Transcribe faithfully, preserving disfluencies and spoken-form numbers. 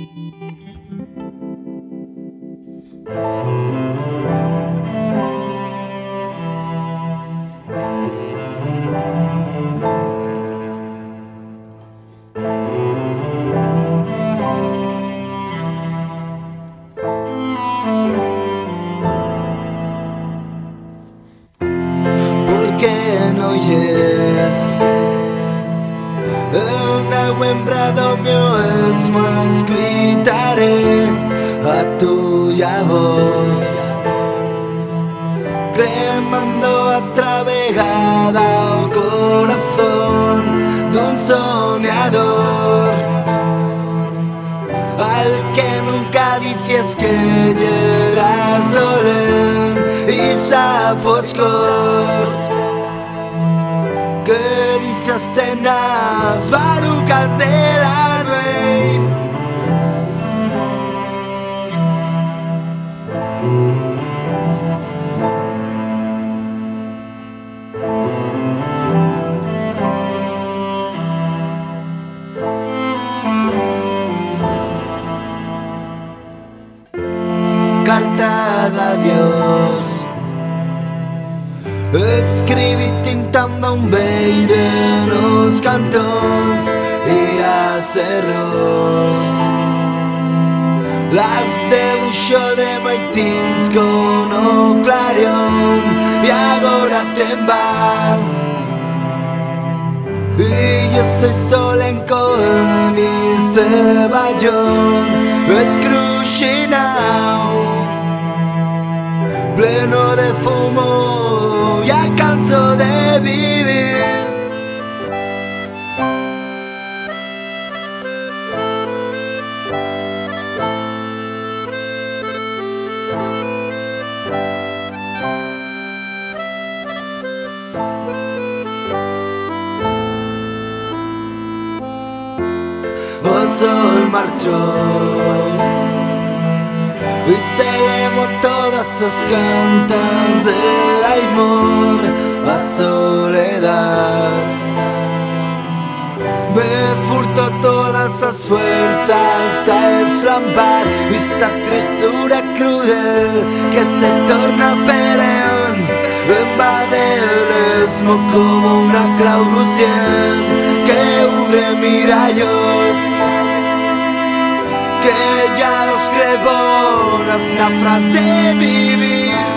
Porque no oyes una wembrado mio es más gritaré a tuya voz cremando atravegada o corazón d'un soñador al que nunca dices que llegarás dolent i sa foscor que dices tenaz barucas de la nuit. Carta d'adiós escribí tintando un beire nos cantons i a cerros las debuixo de maitins con o clarion y agora te'n vas y yo estoy sol en con este ballón escruixinau pleno de fumo, ya canso de vivir. O sol marchó y se elevó todas las cantas de amor a soledad. Me furtó todas las fuerzas de eslampar esta tristura crudel que se torna perenne, invade el esmo como una clau lucien que ubre mirallos que ya los crebo las nafras de vivir.